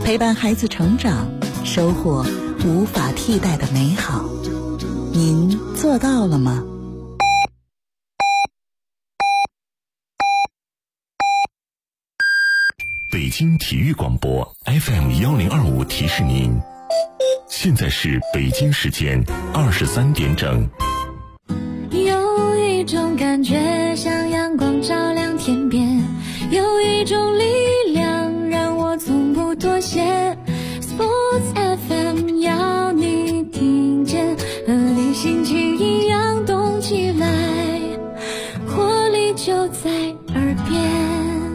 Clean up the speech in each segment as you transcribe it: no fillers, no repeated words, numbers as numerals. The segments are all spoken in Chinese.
陪伴孩子成长，收获无法替代的美好。您做到了吗？ 北京体育广播 FM1025 提示您，现在是北京时间23点整。 有一种感觉像阳光照亮天边，有一种力量让我从不妥协。 Sports FM 要你听见，和你心情一样动起来，活力就在耳边。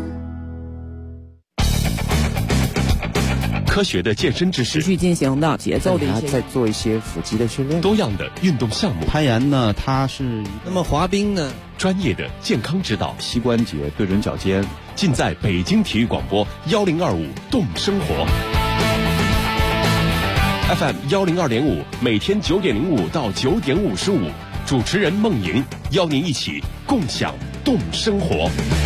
科学的健身知识， 持续进行的节奏的在做一些腹肌的训练， 多样的运动项目。 攀岩呢，它是那么滑冰呢， 专业的健康指导， 膝关节对准脚尖， 尽在北京体育广播1025动生活 FM1025，每天9点05到9点55，主持人孟莹邀您一起共享动生活。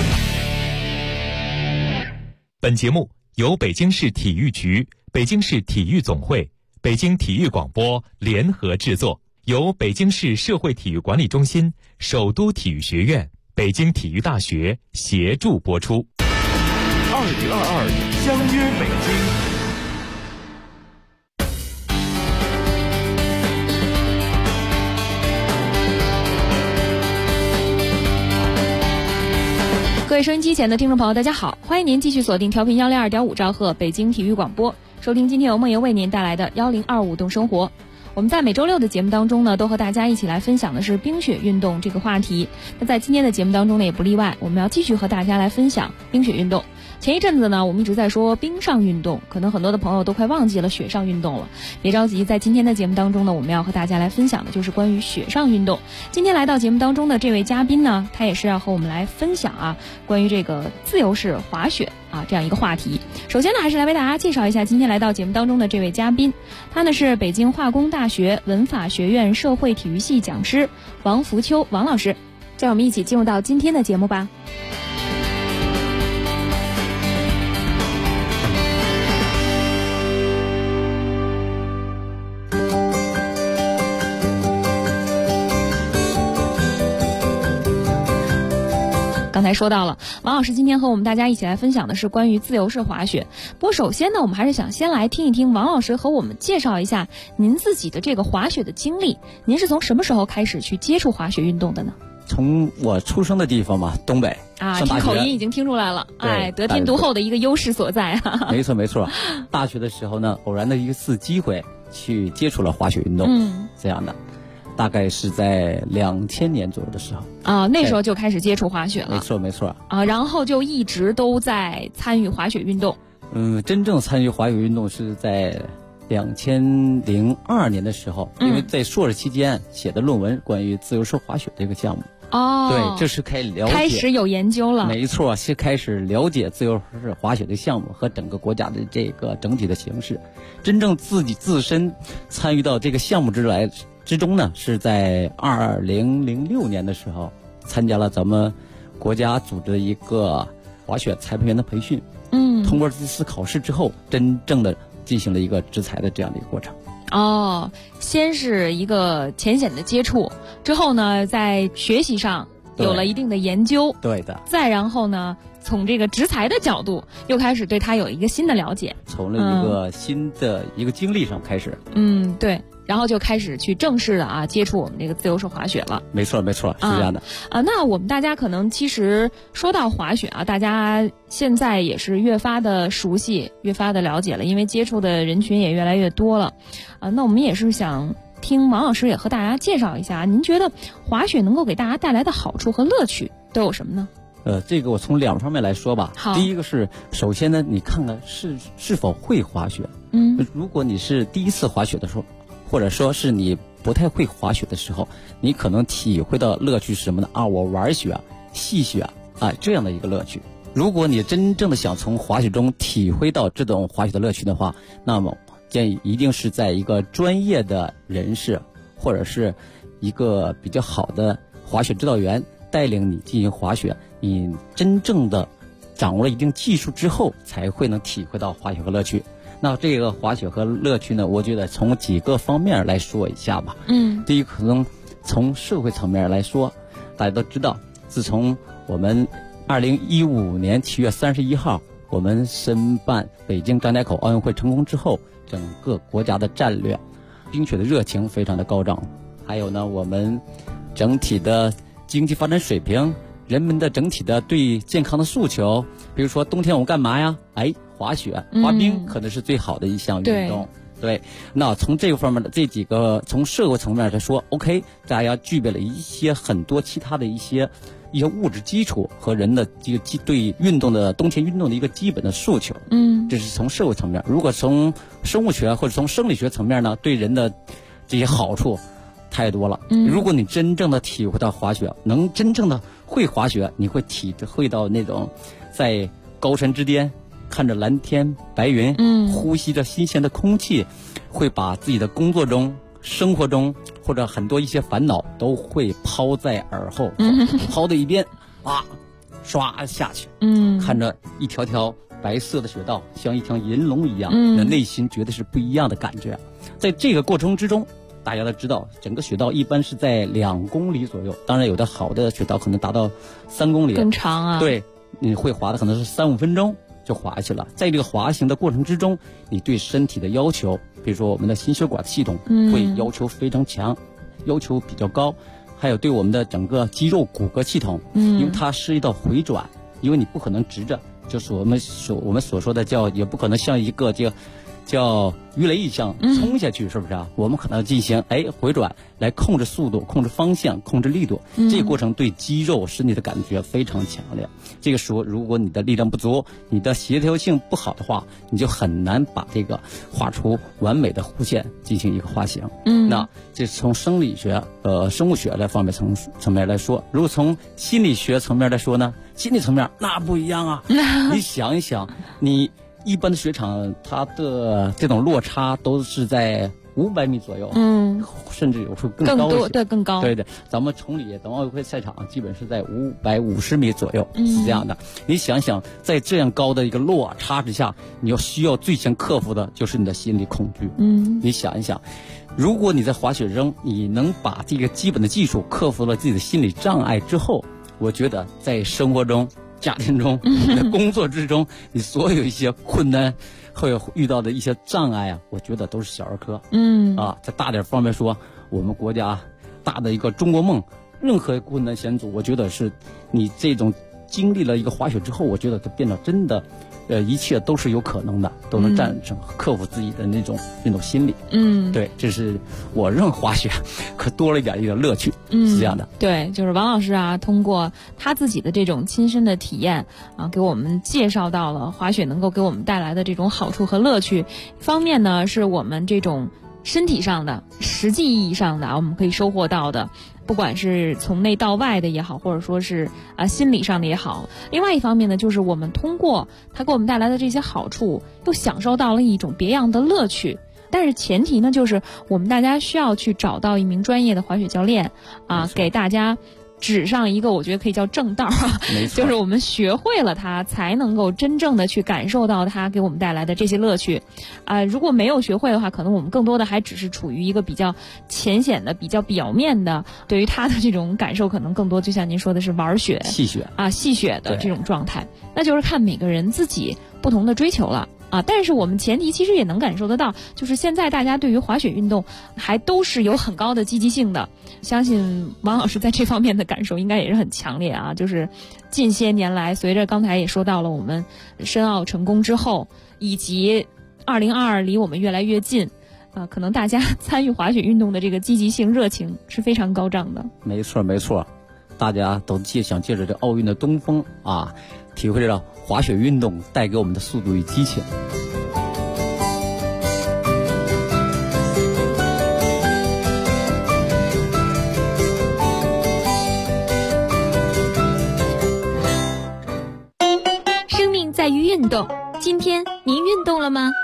本节目由北京市体育局、北京市体育总会、北京体育广播联合制作，由北京市社会体育管理中心、首都体育学院、北京体育大学协助播出。 2022相约北京。 各位收音机前的听众朋友，大家好，欢迎您继续锁定调频102.5兆赫北京体育广播，收听今天由梦莹为您带来的1025动生活。我们在每周六的节目当中呢，都和大家一起来分享的是冰雪运动这个话题。那在今天的节目当中呢，也不例外，我们要继续和大家来分享冰雪运动。前一阵子呢，我们一直在说冰上运动，可能很多的朋友都快忘记了雪上运动了。别着急，在今天的节目当中呢，我们要和大家来分享的就是关于雪上运动。今天来到节目当中的这位嘉宾呢，他也是要和我们来分享关于这个自由式滑雪这样一个话题。首先呢，还是来为大家介绍一下今天来到节目当中的这位嘉宾，他呢是北京化工大学文法学院社会体育系讲师王福秋王老师。让我们一起进入到今天的节目吧。刚才说到了，王老师今天和我们大家一起来分享的是关于自由式滑雪。不过首先呢，我们还是想先来听一听王老师和我们介绍一下您自己的这个滑雪的经历。您是从什么时候开始去接触滑雪运动的呢？ 从我出生的地方嘛，东北听口音已经听出来了，得天独厚的一个优势所在没错没错。大学的时候呢，偶然的一次机会去接触了滑雪运动，这样的。大概是在2000年左右的时候那时候就开始接触滑雪了。 没错没错然后就一直都在参与滑雪运动。 真正参与滑雪运动是在2002年的时候，因为在硕士期间写的论文关于自由式滑雪这个项目。对，这是开始有研究了。 没错，是开始了解自由式滑雪的项目和整个国家的这个整体的形势。真正自身参与到这个项目之中呢，是在2006年的时候参加了咱们国家组织的一个滑雪裁判员的培训。通过这次考试之后，真正的进行了一个执裁的这样的一个过程。 先是一个浅显的接触，之后呢，在学习上有了一定的研究。 对的。 再然后呢，从这个执裁的角度，又开始对他有一个新的了解。 从了一个新的一个经历上开始。 对。然后就开始去正式的接触我们这个自由式滑雪了。 没错没错，是这样的。 那我们大家可能其实说到滑雪大家现在也是越发的熟悉，越发的了解了，因为接触的人群也越来越多了。那我们也是想听王老师也和大家介绍一下，您觉得滑雪能够给大家带来的好处和乐趣都有什么呢？ 这个我从2方面来说吧。 好。 第一个是，首先呢，你看看是否会滑雪。如果你是第一次滑雪的时候，或者说是你不太会滑雪的时候，你可能体会到乐趣是什么呢？我玩雪、戏雪这样的一个乐趣。如果你真正的想从滑雪中体会到这种滑雪的乐趣的话，那么建议一定是在一个专业的人士或者是一个比较好的滑雪指导员带领你进行滑雪，你真正的掌握了一定技术之后，才会能体会到滑雪和乐趣。 那这个滑雪和乐趣呢，我觉得从几个方面来说一下吧。第一，可能从社会层面来说，大家都知道，自从我们2015年7月31号我们申办北京张家口奥运会成功之后，整个国家的战略冰雪的热情非常的高涨，还有呢我们整体的经济发展水平，人们的整体的对健康的诉求，比如说冬天我们干嘛呀？滑雪滑冰可能是最好的一项运动。对，那从这个方面的这几个从社会层面来说 OK， 大家具备了很多其他的一些物质基础和人的这个对冬天运动的一个基本的诉求。这是从社会层面。如果从生物学或者从生理学层面呢，对人的这些好处太多了。如果你真正的体会到滑雪，能真正的会滑雪，你会体会到那种在高山之巅看着蓝天白云，呼吸着新鲜的空气，会把自己的工作中生活中或者很多一些烦恼都会抛在耳后，抛在一边刷下去。看着一条条白色的雪道像一条银龙一样，内心觉得是不一样的感觉。在这个过程之中，大家都知道整个雪道一般是在2公里左右，当然有的好的雪道可能达到3公里， 更长啊。 对，你会滑的可能是3-5分钟就滑下去了。在这个滑行的过程之中，你对身体的要求，比如说我们的心血管系统会要求非常强，要求比较高，还有对我们的整个肌肉骨骼系统，因为它涉及到回转，因为你不可能直着，就是我们所说的也不可能像一个叫鱼雷一样冲下去，是不是啊？我们可能进行回转来控制速度、控制方向、控制力度。这个过程对肌肉身体的感觉非常强烈。这个时候，如果你的力量不足，你的协调性不好的话，你就很难把这个画出完美的弧线进行一个滑行。那这是从生理学、生物学的方面层面来说。如果从心理学层面来说呢，心理层面那不一样啊。你想一想，你一般的雪场，它的这种落差都是在500米左右，甚至有时候更高一些， 更高。 对，咱们崇礼奥运会赛场基本是在550米左右，是这样的。你想想，在这样高的一个落差之下，你需要最先克服的就是你的心理恐惧。你想一想，如果你在滑雪中，你能把这个基本的技术克服了自己的心理障碍之后，我觉得在生活中、家庭中、你的工作之中，你所有一些困难会遇到的一些障碍啊，我觉得都是小儿科。在大点方面说，我们国家大的一个中国梦，任何困难险阻，我觉得是你这种经历了一个滑雪之后，我觉得就变得真的，一切都是有可能的，都能战胜、克服自己的那种心理。对，这是我认为滑雪可多了一点乐趣，是这样的。 对，就是王老师啊，通过他自己的这种亲身的体验啊，给我们介绍到了滑雪能够给我们带来的这种好处和乐趣。一方面呢，是我们这种身体上的、实际意义上的我们可以收获到的，不管是从内到外的也好，或者说是心理上的也好。另外一方面呢，就是我们通过它给我们带来的这些好处，又享受到了一种别样的乐趣。但是前提呢，就是我们大家需要去找到一名专业的滑雪教练啊，给大家指上一个我觉得可以叫正道就是我们学会了它，才能够真正的去感受到它给我们带来的这些乐趣如果没有学会的话，可能我们更多的还只是处于一个比较浅显的、比较表面的，对于它的这种感受，可能更多就像您说的是玩雪、戏雪的这种状态。那就是看每个人自己不同的追求了。但是我们前提其实也能感受得到，就是现在大家对于滑雪运动还都是有很高的积极性的。相信王老师在这方面的感受应该也是很强烈啊。就是近些年来，随着刚才也说到了我们申奥成功之后，以及2022离我们越来越近可能大家参与滑雪运动的这个积极性、热情是非常高涨的。 没错，大家都想借着这奥运的东风体会着滑雪运动带给我们的速度与激情。 生命在于运动，今天您运动了吗？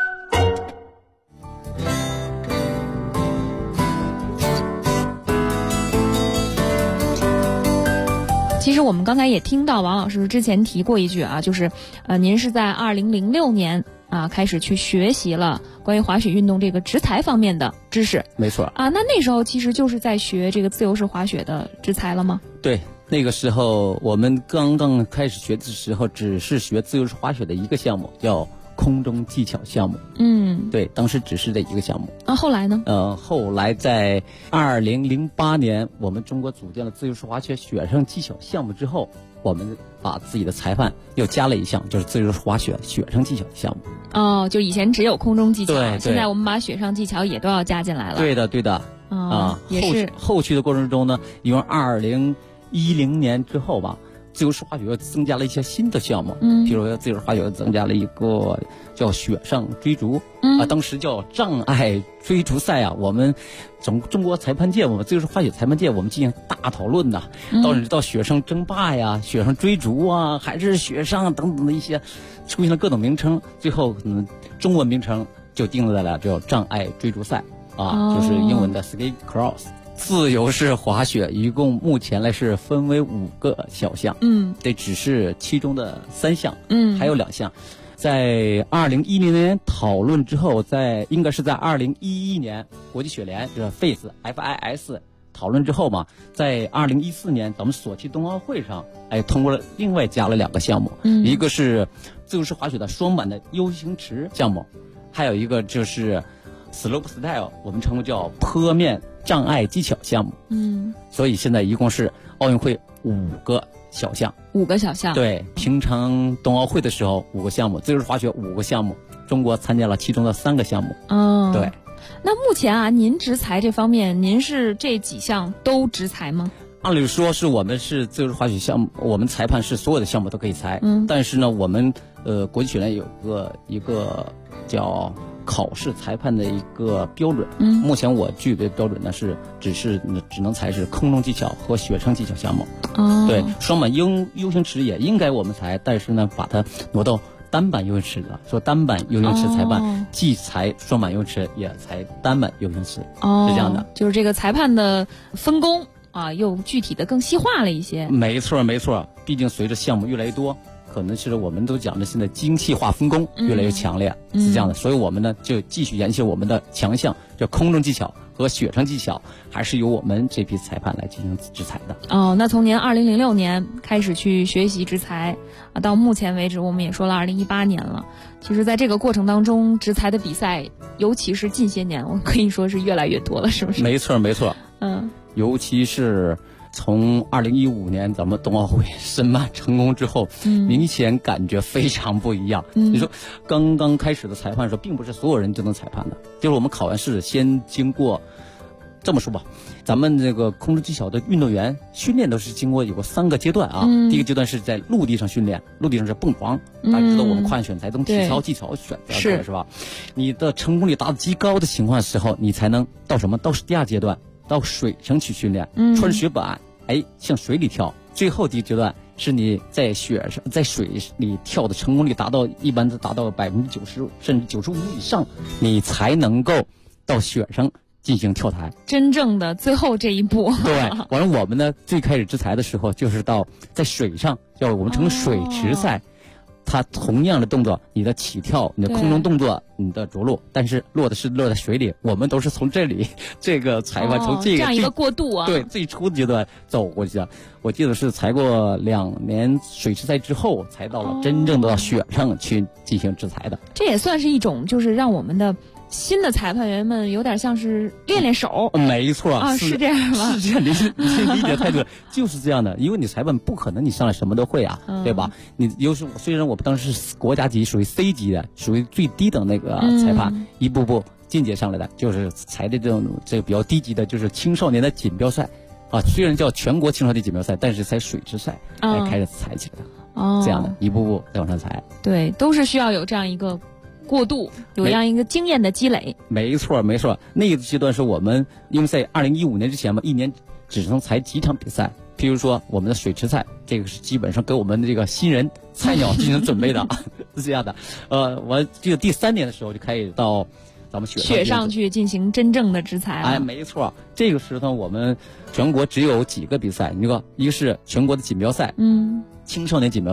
其实我们刚才也听到王老师之前提过一句就是您是在2006年开始去学习了关于滑雪运动这个直裁方面的知识。 没错啊，那时候其实就是在学这个自由式滑雪的直裁了吗？ 对，那个时候我们刚刚开始学的时候，只是学自由式滑雪的一个项目，叫空中技巧项目。对，当时只是这一个项目。 后来呢？ 后来在2008年，我们中国组建了自由式滑雪雪上技巧项目之后，我们把自己的裁判又加了一项，就是自由式滑雪雪上技巧项目。 就以前只有空中技巧， 对， 现在我们把雪上技巧也都要加进来了。 对的。 也是后续的过程中呢，因为2010年之后吧，自由式滑雪又增加了一些新的项目，比如说自由式滑雪增加了一个叫雪上追逐，当时叫障碍追逐赛啊。我们中国裁判界，我们自由式滑雪裁判界，我们进行大讨论呐，到雪上争霸呀、雪上追逐啊，还是雪上等等的一些，出现了各种名称，最后中文名称就定在了叫障碍追逐赛就是英文的 ski cross。自由式滑雪一共目前来是分为5个小项，这只是其中的3项，还有2项。在2010年讨论之后，应该是在2011年国际雪联就是 FIS 讨论之后嘛，在2014年咱们索契冬奥会上，通过了另外加了2个项目，一个是自由式滑雪的双板的 U 型池项目，还有一个就是 slope style， 我们称为叫坡面障碍技巧项目。所以现在一共是奥运会5个小项。 5个小项。 对，平常冬奥会的时候5个项目，自由式滑雪5个项目，中国参加了其中的3个项目。对。 那目前您直裁这方面，您是这几项都直裁吗？ 按理说是我们是自由式滑雪项目，我们裁判是所有的项目都可以裁。但是呢，我们国际雪联有一个叫考试裁判的一个标准。目前我具备标准呢只能裁是空中技巧和雪上技巧项目。对，双板 U 型池也应该我们裁，但是呢把它挪到单板 U 型池了，说单板 U 型池裁判既裁双板 U 型池也裁单板 U 型池，是这样的。 就是这个裁判的分工又具体的更细化了一些。 没错，毕竟随着项目越来越多，可能是我们都讲的现在精细化分工越来越强烈，是这样的。所以我们呢就继续研究我们的强项，叫空中技巧和雪上技巧，还是由我们这批裁判来进行直裁的。 那从您2006年开始去学习直裁到目前为止，我们也说了2018年了。其实在这个过程当中，直裁的比赛，尤其是近些年，我可以说是越来越多了，是不是？ 没错。尤其是从2015年咱们冬奥会申办成功之后，明显感觉非常不一样。你说刚刚开始的裁判的时候，并不是所有人就能裁判的，就是我们考完试先经过，这么说吧，咱们这个空中技巧的运动员训练都是经过有个3个阶段第一个阶段是在陆地上训练，陆地上是蹦床，大家知道我们跨栏选材从体操技巧选择是吧？你的成功率达到极高的情况的时候，你才能到什么？到第2阶段，到水上去训练，穿雪板，向水里跳。最后第一阶段是你在雪上，在水里跳的成功率一般都达到90%甚至95%以上，你才能够到雪上进行跳台， 真正的最后这一步。 对，完了我们呢最开始直裁的时候，就是在水上，叫我们称水池赛。它同样的动作，你的起跳，你的空中动作，你的着陆，但是落在水里，我们都是从这个裁判从这样一个过渡对，最初的阶段走过去的。我记得是裁过2年水池赛之后，才到了真正的到雪上去进行直裁的。 这也算是一种，就是让我们的新的裁判员们有点像是练手。 没错是这样吗？ 是这样，你理解太对了，就是这样的。因为你裁判不可能你上来什么都会对吧？你虽然我们当时是国家级，属于 C 级的，属于最低等那个裁判，一步步进阶上来的，就是裁的这个比较低级的，就是青少年的锦标赛虽然叫全国青少年锦标赛，但是才水池赛才开始裁起来的。这样的一步步再往上裁。 对，都是需要有这样一个过渡，有这样一个经验的积累。 没错。那个阶段是我们因为在2015年之前嘛，一年只能裁几场比赛。譬如说我们的水池赛，这个是基本上给我们的这个新人菜鸟进行准备的，是这样的。我记得第3年的时候就开始到咱们雪上去进行真正的直裁了。 没错。这个时候我们全国只有几个比赛，一个是全国的锦标赛，青少年锦标赛，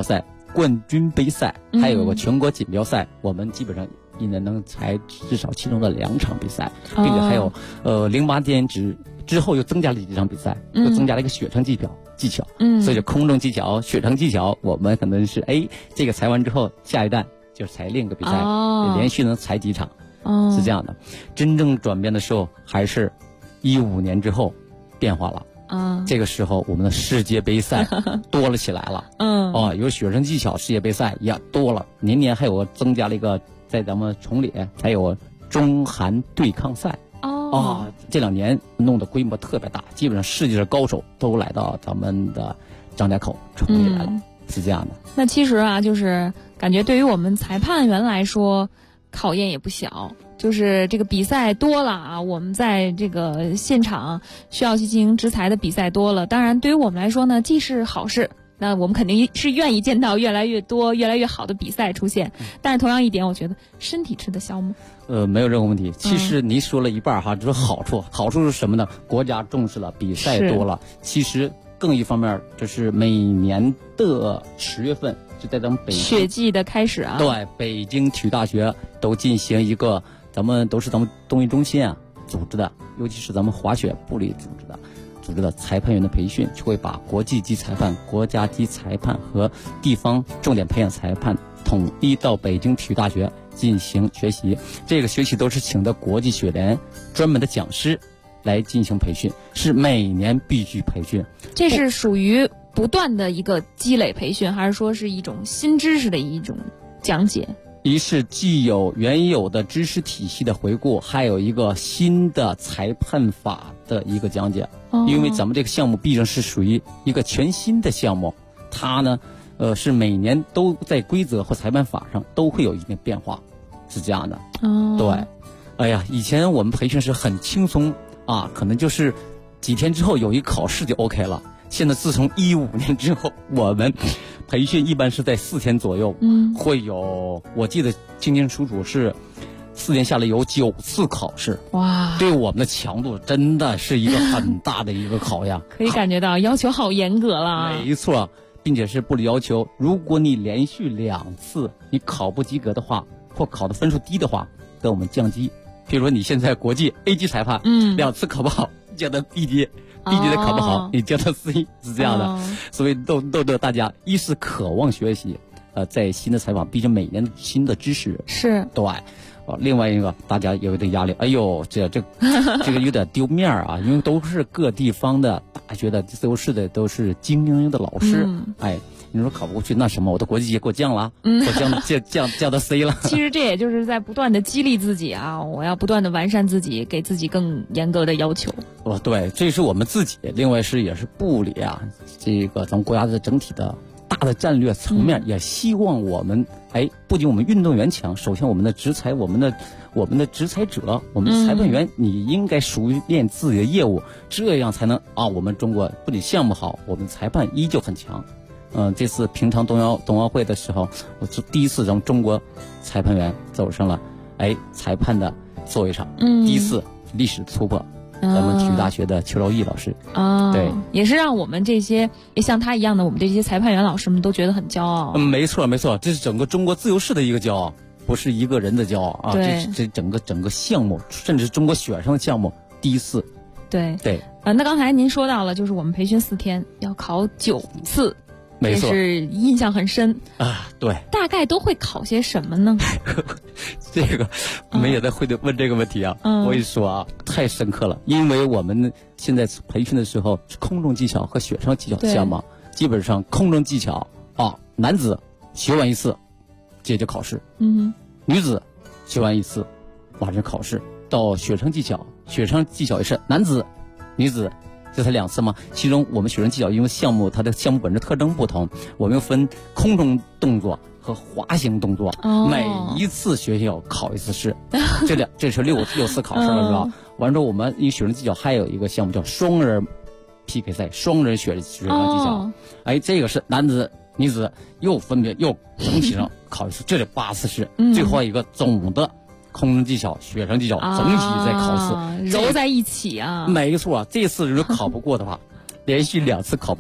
冠军杯赛，还有个全国锦标赛，我们基本上一年能才至少其中的2场比赛，并且还有08年之后又增加了几场比赛，又增加了一个雪上技巧，所以就空中技巧、雪上技巧，我们可能是这个裁完之后，下一站就是裁另一个比赛，连续能裁几场，是这样的。真正转变的时候还是15年之后变化了。这个时候我们的世界杯赛多了起来了，有雪上技巧世界杯赛也多了，年年还有增加了一个，在咱们崇礼还有中韩对抗赛，这2年弄得规模特别大，基本上世界的高手都来到咱们的张家口崇礼来了，是这样的。 那其实啊，就是感觉对于我们裁判员来说考验也不小，就是这个比赛多了啊，我们在这个现场需要去进行执裁的比赛多了，当然对于我们来说呢，既是好事，那我们肯定是愿意见到越来越多越来越好的比赛出现，但是同样一点，我觉得身体吃得消吗？ 没有任何问题。其实您说了一半哈，就是好处是什么呢？国家重视了，比赛多了，其实更一方面就是每年的10月份就在咱们北京雪季的开始啊， 对，北京体育大学都进行一个，咱们动员中心啊组织的，尤其是咱们滑雪部里组织的裁判员的培训，就会把国际级裁判、国家级裁判和地方重点培养裁判统一到北京体育大学进行学习。这个学习都是请的国际雪联专门的讲师来进行培训，是每年必须培训。 这是属于不断的一个积累培训，还是说是一种新知识的一种讲解？ 一是既有原有的知识体系的回顾，还有一个新的裁判法的一个讲解。因为咱们这个项目毕竟是属于一个全新的项目，它呢，是每年都在规则和裁判法上都会有一定变化，是这样的。对，哎呀，以前我们培训是很轻松啊，可能就是几天之后有一考试就 OK 了。现在自从15年之后，我们培训一般是在4天左右，会有，我记得清清楚楚是4天下来有9次考试。哇，对我们的强度真的是一个很大的一个考验。 可以感觉到要求好严格了。 没错，并且是不要求，如果你连续2次你考不及格的话，或考的分数低的话，给我们降级。比如说你现在国际 A 级裁判，2次考不好，降到 B 级。B 级的考不好，你降到C，是这样的。所以都大家一是渴望学习，在新的采访，毕竟每年新的知识是对。另外一个大家有一点压力，哎呦，这个有点丢面啊，因为都是各地方的大学的都是精英的老师，你说考不过去，那什么，我的国际级给我降了，我降到 C 了。 其实这也就是在不断的激励自己啊，我要不断的完善自己，给自己更严格的要求。 对，这是我们自己，另外也是部里啊，这个咱们国家的整体的大的战略层面，也希望我们不仅我们运动员强，首先我们的执裁，我们的执裁者，我们的裁判员，你应该熟练自己的业务，这样才能我们中国不仅项目好，我们裁判依旧很强。这次平常冬奥会的时候，我是第一次让中国裁判员走上了裁判的座位上，第一次历史突破。咱们体育大学的邱兆义老师对， 也是让我们这些也像他一样的我们这些裁判员老师们都觉得很骄傲。 没错，这是整个中国自由式的一个骄傲，不是一个人的骄傲啊！这整个项目，甚至是中国雪上的项目第一次。对， 那刚才您说到了，就是我们培训4天要考9次。 没错， 也是印象很深啊。对， 大概都会考些什么呢？ 这个我们也在会问这个问题啊。我跟你说啊，太深刻了，因为我们现在培训的时候是空中技巧和雪上技巧项目，基本上空中技巧男子学完1次接着考试，女子学完1次马上考试。到雪上技巧也是男子女子这才2次吗？其中我们雪上技巧因为它的项目本质特征不同，我们又分空中动作和滑行动作，每一次学校考1次试，这是6次考试了，是吧？完之后我们因为雪上技巧还有一个项目叫双人 PK 赛，双人雪上技巧，这个是男子女子又分别又整体上考1次，这里8次试，最后一个总的空中技巧、雪上技巧整体再考1次， 揉在一起啊。 没错，这次如果考不过的话，连续2次考不过，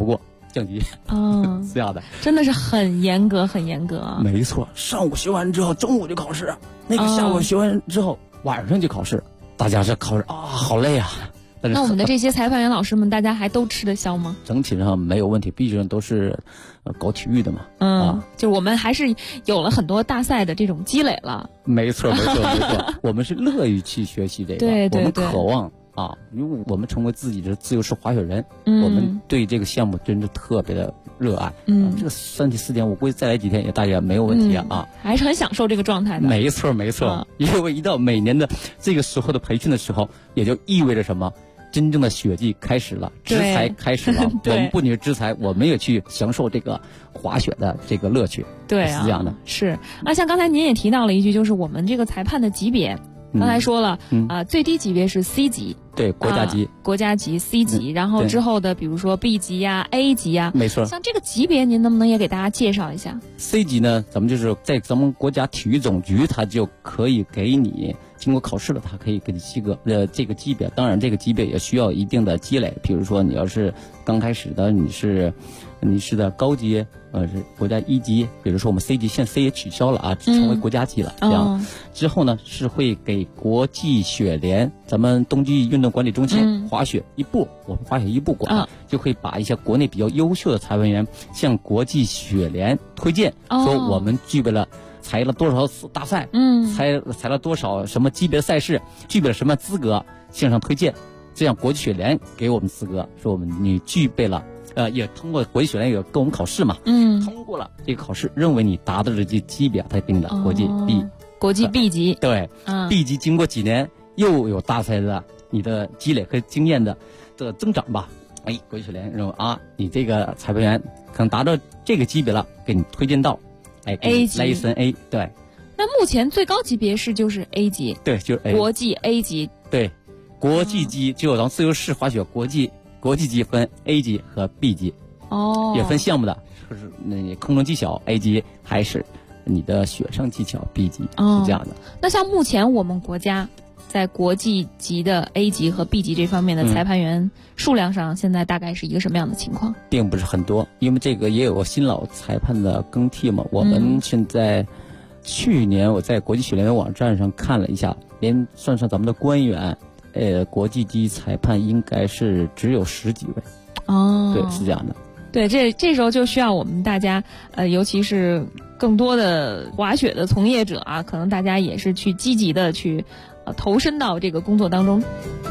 降级。是这样的， 真的是很严格，很严格啊。 没错，上午学完之后，中午就考试，那个下午学完之后，晚上就考试。大家这考试好累啊。 那我们的这些裁判员老师们，大家还都吃得消吗？ 整体上没有问题，毕竟都是搞体育的嘛。 就我们还是有了很多大赛的这种积累了。 没错，我们是乐于去学习这个， 对， 我们渴望因为我们成为自己的自由式滑雪人，我们对这个项目真是特别的热爱。这个3天4天，我估计再来几天也大家没有问题还是很享受这个状态的。 没错，因为一到每年的这个时候的培训的时候，也就意味着什么？真正的雪季开始了，织材开始了。我们不仅是织材，我们也去享受这个滑雪的这个乐趣。 对是这样的。 是像刚才您也提到了一句，就是我们这个裁判的级别，刚才说了最低级别是 C 级， 对，国家级， 国家级 C 级，然后之后的比如说 B 级呀、A 级呀， 没错。 像这个级别，您能不能也给大家介绍一下 ？C 级呢，咱们就是在咱们国家体育总局，它就可以给你。经过考试了，它可以给你这个级别。当然，这个级别也需要一定的积累。比如说，你要是刚开始的，你是的高级，是国家1级。比如说，我们 C 级，现在 C 也取消了成为国家级了。这样之后呢，是会给国际雪联，咱们冬季运动管理中心滑雪一部，我们滑雪一部管，就会把一些国内比较优秀的裁判员向国际雪联推荐，说我们具备了。裁了多少次大赛？裁了多少什么级别的赛事？具备了什么资格？向上推荐，这样国际雪联给我们资格，说你具备了，也通过国际雪联也跟我们考试嘛，通过了这个考试，认为你达到这些级别，才定的国际 B， 国际 B 级。 对，B 级经过几年又有大赛的你的积累和经验的增长吧，国际雪联认为你这个裁判员可能达到这个级别了，给你推荐到。 A 级 ，License A， 对。 那目前最高级别就是 A 级， 对，就是 A， 国际 A 级， 对，国际级就咱自由式滑雪国际级分 A 级和 B 级，也分项目的，就是那空中技巧 A 级，还是你的雪上技巧 B 级，是这样的。 那像目前我们国家在国际级的 A 级和 B 级这方面的裁判员数量上，现在大概是一个什么样的情况？ 并不是很多，因为这个也有个新老裁判的更替嘛。我们现在去年我在国际雪联网站上看了一下，连算上咱们的官员，国际级裁判应该是只有10几位。对，是这样的。 对，这时候就需要我们大家，尤其是更多的滑雪的从业者可能大家也是去积极的去。投身到这个工作当中。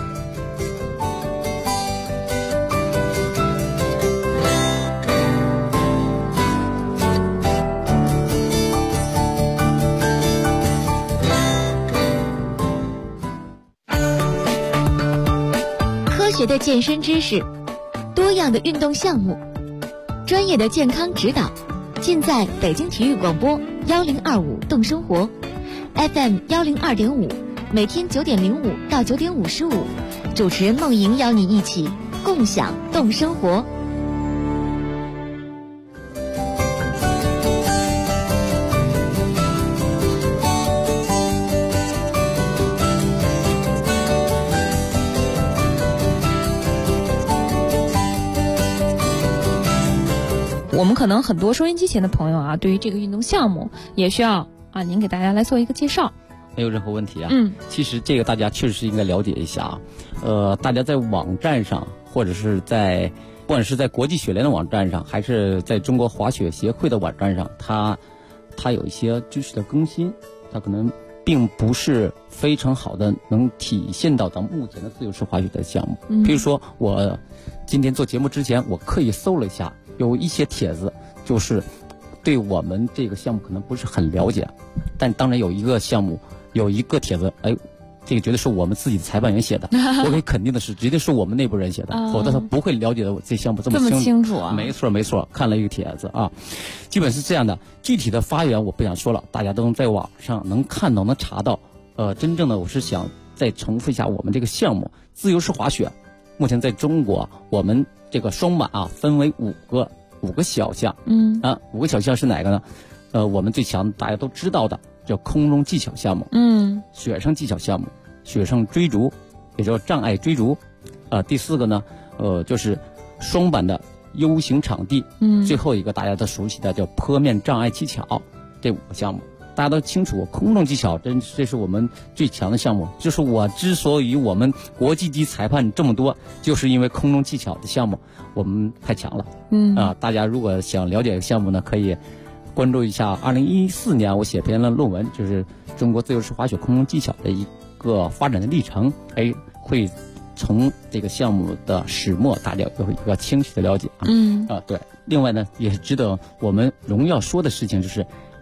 科学的健身知识，多样的运动项目，专业的健康指导，尽在北京体育广播1025动生活 FM 102.5。每天9点05到9点55，主持人梦莹邀你一起共享动生活。 我们可能很多收音机前的朋友对于这个运动项目也需要您给大家来做一个介绍。 没有任何问题其实这个大家确实是应该了解一下大家在网站上，或者是不管是在国际雪联的网站上，还是在中国滑雪协会的网站上，它有一些知识的更新，它可能并不是非常好的能体现到咱们目前的自由式滑雪的项目。比如说我今天做节目之前，我刻意搜了一下，有一些帖子就是对我们这个项目可能不是很了解，但当然有一个项目有一个帖子，这个绝对是我们自己的裁判员写的，我可以肯定的是，绝对是我们内部人写的，否则他不会了解的这项目这么清楚没错，看了一个帖子基本是这样的。具体的发源我不想说了，大家都能在网上能看到能查到。真正的我是想再重复一下我们这个项目自由式滑雪，目前在中国我们这个双板分为5个小项，5个小项是哪个呢？我们最强大家都知道的叫空中技巧项目，雪上技巧项目，雪上追逐，也叫障碍追逐，第4个呢，就是双板的 U 型场地，最后一个大家都熟悉的叫坡面障碍技巧，这5个项目。大家都清楚，空中技巧这是我们最强的项目。就是我之所以我们国际级裁判这么多，就是因为空中技巧的项目我们太强了。大家如果想了解这个项目呢，可以关注一下2014年我写篇了论文，就是中国自由式滑雪空中技巧的一个发展的历程。会从这个项目的始末，大家有一个清晰的了解啊。对。另外呢，也是值得我们荣耀说的事情，就是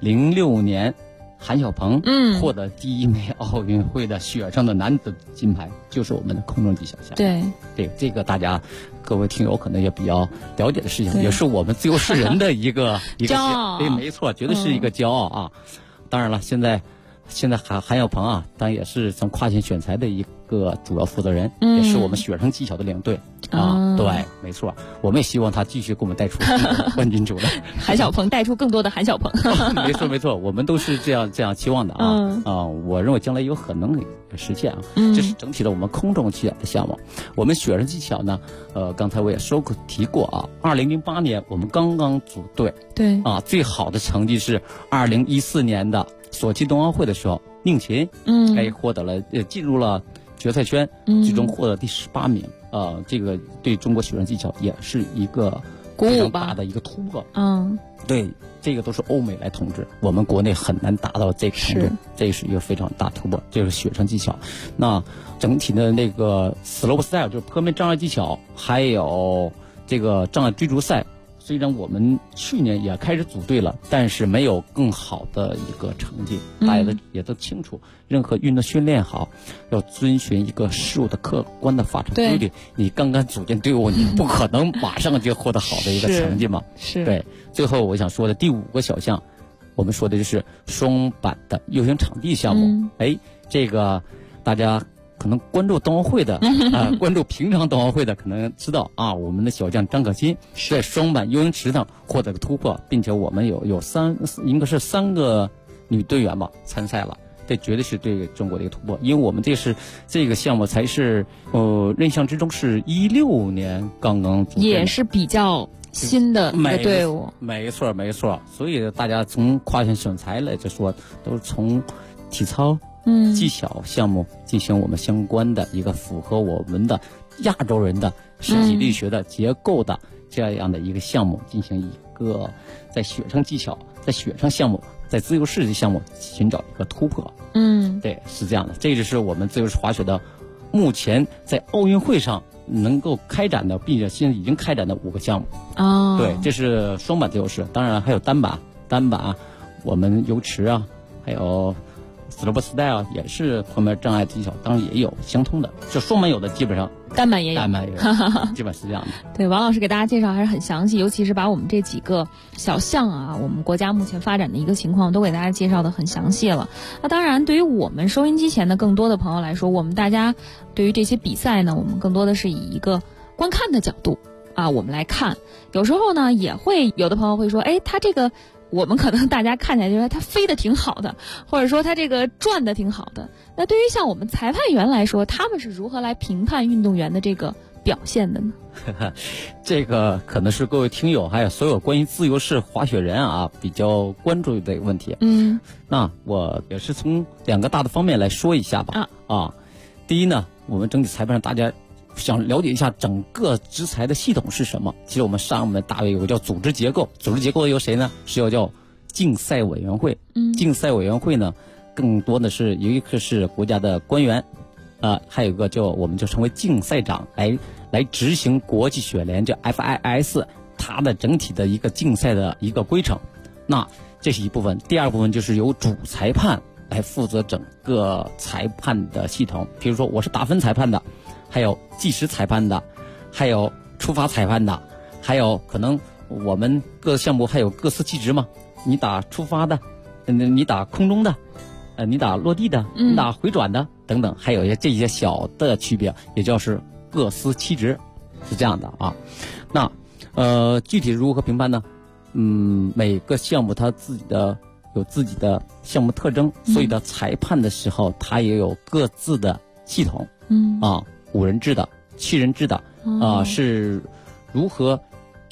06年。韩晓鹏获得第1枚奥运会的雪上的男子金牌，就是我们的空中技巧项目。对，这个大家各位听友可能也比较了解的事情，也是我们自由式人的一个骄傲。 对，没错，绝对是一个骄傲啊。当然了，现在韩晓鹏啊，当然也是从跨线选材的一个主要负责人，也是我们雪上技巧的领队对，没错，我们也希望他继续给我们带出冠军主来。 韩晓鹏带出更多的韩晓鹏。 没错，我们都是这样期望的我认为将来有可能实现啊。这是整体的我们空中技巧的项目。我们雪上技巧呢，刚才我也提过2008年我们刚刚组队， 对最好的成绩是2014年的索契冬奥会的时候，宁琴获得了进入了决赛圈，最终获得第18名。这个对中国雪上技巧也是一个非常大的一个突破。对，这个都是欧美来统治，我们国内很难达到这个程度，这是一个非常大突破。这是雪上技巧。那整体的那个 slope style 就是坡面障碍技巧，还有这个障碍追逐赛。虽然我们去年也开始组队了，但是没有更好的一个成绩。大家也都清楚，任何运动训练好，要遵循一个事物的客观的发展规律。你刚刚组建队伍，你不可能马上就获得好的一个成绩嘛。对。最后我想说的第5个小项，我们说的就是双板的 U 型场地项目。这个大家可能关注冬奥会的关注平常冬奥会的可能知道我们的小将张可欣在双板 U 型池上获得了突破，并且我们有应该是3个女队员吧参赛了。这绝对是对中国的一个突破，因为我们这个项目才是印象之中是16年刚刚组建， 也是比较新的一个队伍。 没错。所以大家从跨线选材来说，都是从体操技巧项目进行我们相关的一个符合我们的亚洲人的身体力学的结构的这样的一个项目，进行一个在雪上技巧、在雪上项目、在自由式的项目寻找一个突破。对，是这样的。这就是我们自由式滑雪的目前在奥运会上能够开展的，并且现在已经开展的5个项目。对，这是双板自由式，当然还有单板，我们游池还有slope style 也是坡面障碍技巧，当然也有相通的，就双板有的基本上单板也有， 基本是这样的。 对，王老师给大家介绍还是很详细，尤其是把我们这几个小项我们国家目前发展的一个情况都给大家介绍的很详细了。那当然，对于我们收音机前的更多的朋友来说，我们大家对于这些比赛呢，我们更多的是以一个观看的角度我们来看。有时候呢，也会有的朋友会说，他这个。我们可能大家看起来就是它飞得挺好的，或者说它这个转得挺好的。那对于像我们裁判员来说，他们是如何来评判运动员的这个表现的呢？ 这个可能是各位听友还有所有关于自由式滑雪人比较关注的一个问题。那我也是从2个大的方面来说一下吧。第一呢，我们整体裁判上大家想了解一下整个执裁的系统是什么。其实我们上面大约有个叫组织结构，组织结构由谁呢？是要叫竞赛委员会。竞赛委员会呢，更多的是有一个是国家的官员，还有一个我们就称为竞赛长来执行国际雪联叫 FIS 它的整体的一个竞赛的一个规程。那这是一部分。第二部分就是由主裁判来负责整个裁判的系统。比如说我是打分裁判的，还有计时裁判的，还有出发裁判的，还有可能我们各个项目还有各司其职嘛。你打出发的，你打空中的，你打落地的，你打回转的等等，还有这些小的区别，也就是各司其职，是这样的那具体如何评判呢？每个项目它有自己的项目特征，所以到裁判的时候，它也有各自的系统。5人制的、7人制的是如何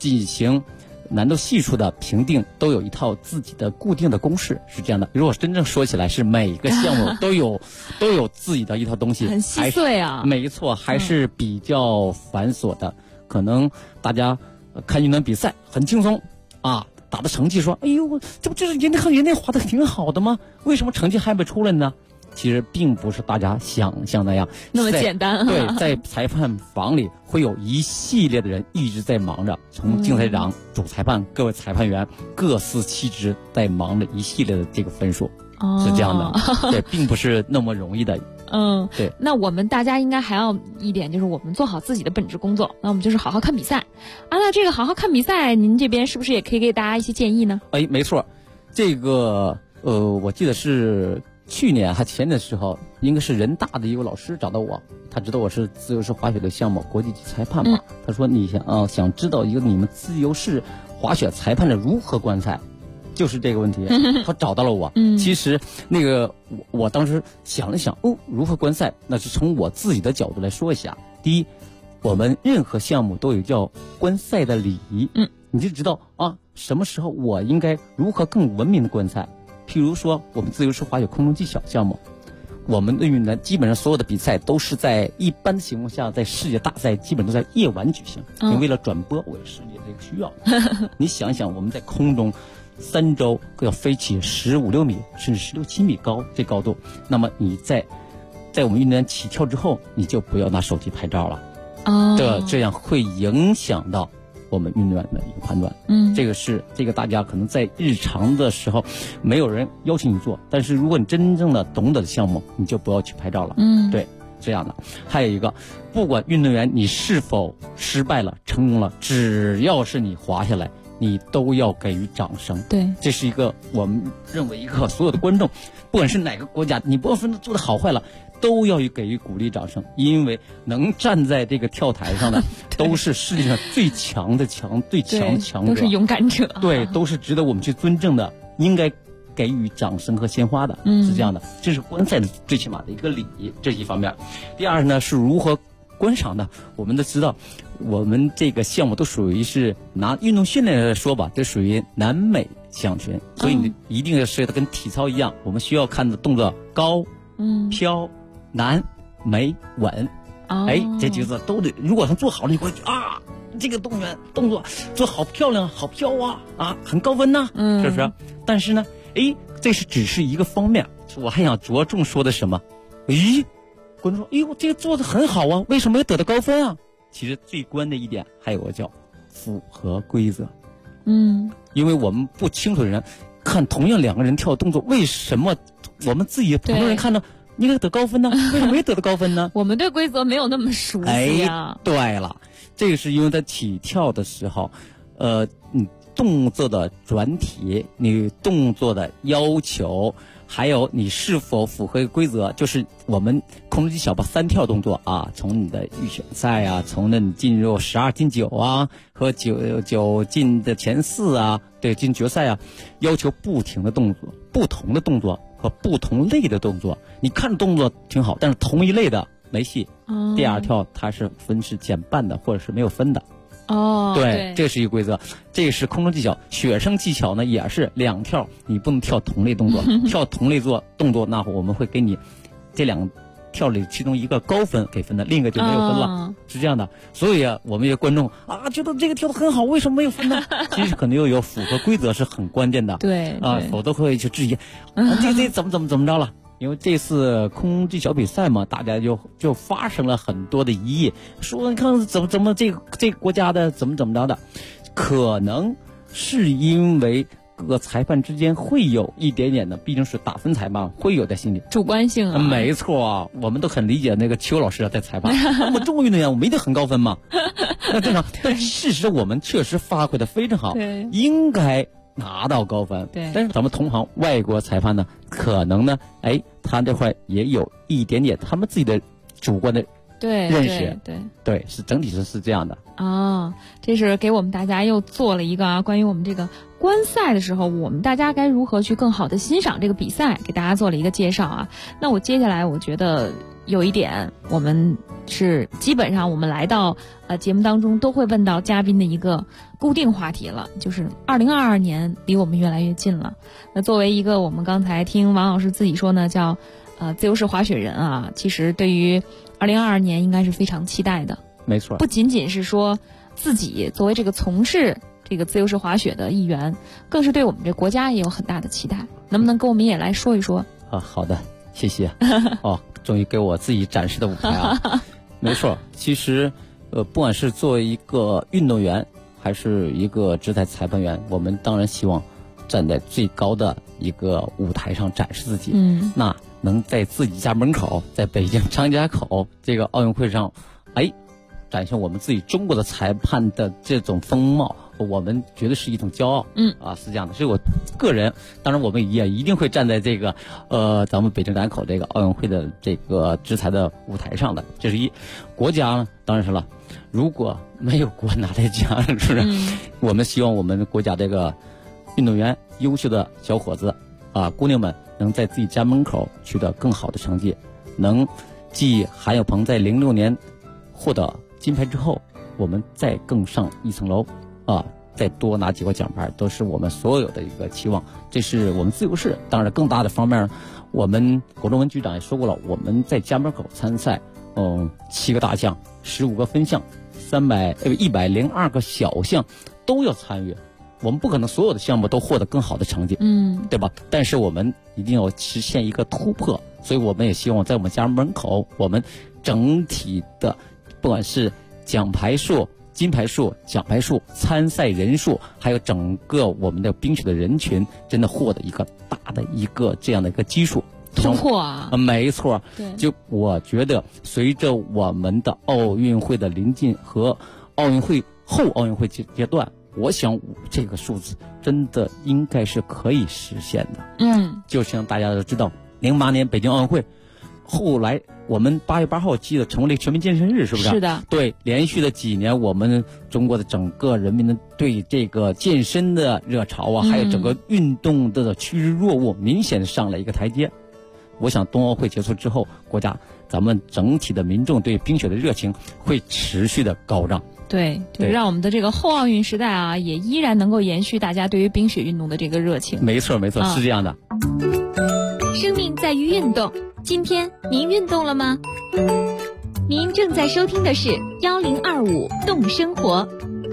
进行难度系数的评定都有一套自己的固定的公式，是这样的。如果真正说起来，是每个项目都有自己的一套东西， 很细碎啊。 没错，还是比较繁琐的。可能大家看运动比赛很轻松啊，打的成绩说，哎呦，这不就是人家滑的挺好的吗？为什么成绩还没出来呢？其实并不是大家想象那样那么简单。 对，在裁判房里会有一系列的人一直在忙着，从竞赛长、主裁判、各位裁判员各司其职，在忙着一系列的这个分数，是这样的。对，并不是那么容易的。对。 那我们大家应该还要一点，就是我们做好自己的本职工作。那我们就是好好看比赛啊。那这个好好看比赛，您这边是不是也可以给大家一些建议呢？ 没错，这个我记得是去年还前年的时候，应该是人大的一个老师找到我，他知道我是自由式滑雪的项目国际级裁判嘛，他说你想知道一个你们自由式滑雪裁判的如何观赛，就是这个问题，他找到了我。其实那个我当时想了想，如何观赛，那是从我自己的角度来说一下。第一，我们任何项目都有叫观赛的礼仪，你就知道什么时候我应该如何更文明的观赛。譬如说我们自由式滑雪空中技巧项目，我们的运动员基本上所有的比赛都是在一般的情况下，在世界大赛基本都在夜晚举行，因为为了转播，为了世界这个需要。你想想，我们在空中3周要飞起15、16米甚至16、17米高这高度，那么你在我们运动员起跳之后，你就不要拿手机拍照了，这样会影响到我们运动员的一个判断。这个大家可能在日常的时候没有人要求你做，但是如果你真正的懂得的项目，你就不要去拍照了。对，这样的。还有一个，不管运动员你是否失败了成功了，只要是你滑下来，你都要给予掌声。 对， 这是一个我们认为一个所有的观众，不管是哪个国家，你不要分做的好坏了，都要给予鼓励掌声，因为能站在这个跳台上的都是世界上最强的强者， 都是勇敢者。 对，都是值得我们去尊重的，应该给予掌声和鲜花的，是这样的。这是观赛的最起码的一个礼仪，这一方面。第二呢，是如何观赏的。我们都知道，我们这个项目都属于是拿运动训练来说吧，这属于南美项群，所以你一定要是跟体操一样，我们需要看的动作高、飘、难、美、稳。这几个字都得，如果他做好了，你会这个动员动作做好漂亮，好飘很高分呐，是不是？但是呢，这只是一个方面，我还想着重说的什么？观众说，我这个做的很好啊，为什么没得到高分啊？其实最关的一点还有个叫符合规则。因为我们不清楚的人看同样2个人跳动作，为什么我们自己普通人看到应该得高分呢？为什么没得到高分呢？ 我们对规则没有那么熟悉啊。 对了，这个是因为在起跳的时候，你动作的转体，你动作的要求，还有你是否符合规则，就是我们空中技巧把3跳动作从你的预选赛从你进入12进9和9进的前4对，进决赛要求不停的动作，不同的动作和不同类的动作。你看动作挺好，但是同一类的没戏。第2跳它是分是减半的，或者是没有分的。对，这是一个规则。这是空中技巧。雪生技巧呢也是2跳，你不能跳同类动作，跳同类动作，那我们会给你这2跳里其中一个高分给分的，另一个就没有分了，是这样的。所以我们有观众觉得这个跳得很好，为什么没有分呢？其实可能有符合规则是很关键的。 对否则会去质疑这怎么着了。因为这次空中技巧比赛嘛，大家就发生了很多的疑义，说你看怎么这个国家的怎么着的，可能是因为各个裁判之间会有一点点的，毕竟是打分裁判，会有点心理主观性没错我们都很理解那个邱老师在裁判，我们中国运动员我们一定很高分嘛，那正常。但事实我们确实发挥的非常好，应该拿到高分。但是咱们同行外国裁判呢，可能呢他这块也有一点点他们自己的主观的认识，对，是整体是这样的。 这是给我们大家又做了一个关于我们这个观赛的时候，我们大家该如何去更好的欣赏这个比赛，给大家做了一个介绍啊。那我接下来我觉得有一点，我们是基本上我们来到节目当中都会问到嘉宾的一个固定话题了，就是2022年离我们越来越近了。那作为一个我们刚才听王老师自己说呢，叫自由式滑雪人啊，其实对于2022年应该是非常期待的。 没错， 不仅仅是说自己作为这个从事这个自由式滑雪的一员，更是对我们这国家也有很大的期待。能不能跟我们也来说一说？ 好的，谢谢。终于给我自己展示的舞台啊！没错，其实不管是作为一个运动员，还是一个职业裁判员，我们当然希望站在最高的一个舞台上展示自己。那能在自己家门口，在北京张家口这个奥运会上，展现我们自己中国的裁判的这种风貌，我们觉得是一种骄傲。是这样的。所以我个人，当然我们也一定会站在这个咱们北京张家口这个奥运会的这个制裁的舞台上的。这是一。国家呢，当然是了，如果没有国拿来奖，是不是？我们希望我们国家这个运动员、优秀的小伙子姑娘们能在自己家门口取得更好的成绩，能继韩晓鹏在06年获得金牌之后，我们再更上一层楼再多拿几个奖牌，都是我们所有的一个期望。这是我们自由式。当然更大的方面，我们国中文局长也说过了，我们在家门口参赛，7个大项，15个分项，102个小项都要参与。我们不可能所有的项目都获得更好的成绩，对吧？但是我们一定要实现一个突破，所以我们也希望在我们家门口，我们整体的不管是奖牌数、金牌数、奖牌数、参赛人数，还有整个我们的冰雪的人群，真的获得一个大的一个这样的一个基数突破啊！ 没错，就我觉得随着我们的奥运会的临近和奥运会后奥运会阶段，我想这个数字真的应该是可以实现的。就像大家都知道，08年北京奥运会，后来我们8月8号记得成为了全民健身日，是不是？ 是的。 对，连续的几年，我们中国的整个人民的对这个健身的热潮还有整个运动的趋之若鹜，明显上了一个台阶。我想冬奥会结束之后，国家咱们整体的民众对冰雪的热情会持续的高涨。 对，让我们的这个后奥运时代也依然能够延续大家对于冰雪运动的这个热情。 没错，是这样的。 生命在于运动，今天您运动了吗？您正在收听的是1025动生活。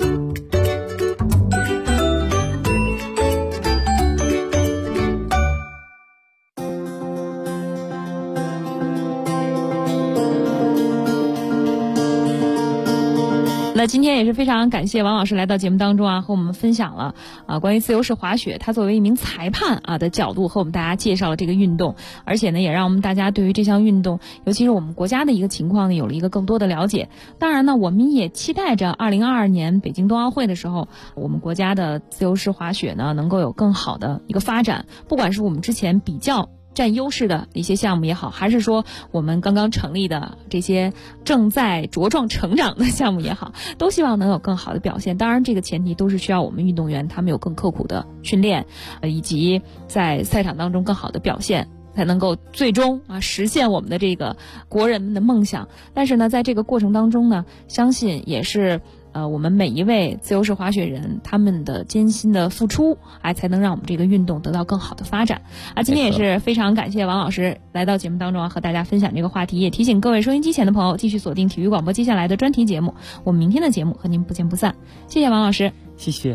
那今天也是非常感谢王老师来到节目当中和我们分享了关于自由式滑雪，他作为一名裁判的角度和我们大家介绍了这个运动，而且呢也让我们大家对于这项运动，尤其是我们国家的一个情况呢有了一个更多的了解。当然呢我们也期待着2022年北京冬奥会的时候，我们国家的自由式滑雪呢能够有更好的一个发展，不管是我们之前比较占优势的一些项目也好，还是说我们刚刚成立的这些正在茁壮成长的项目也好，都希望能有更好的表现。当然这个前提都是需要我们运动员他们有更刻苦的训练，以及在赛场当中更好的表现，才能够最终实现我们的这个国人们的梦想。但是呢在这个过程当中呢，相信也是我们每一位自由式滑雪人他们的艰辛的付出，才能让我们这个运动得到更好的发展。今天也是非常感谢王老师来到节目当中和大家分享这个话题，也提醒各位收音机前的朋友继续锁定体育广播接下来的专题节目，我们明天的节目和您不见不散。谢谢王老师。 谢谢。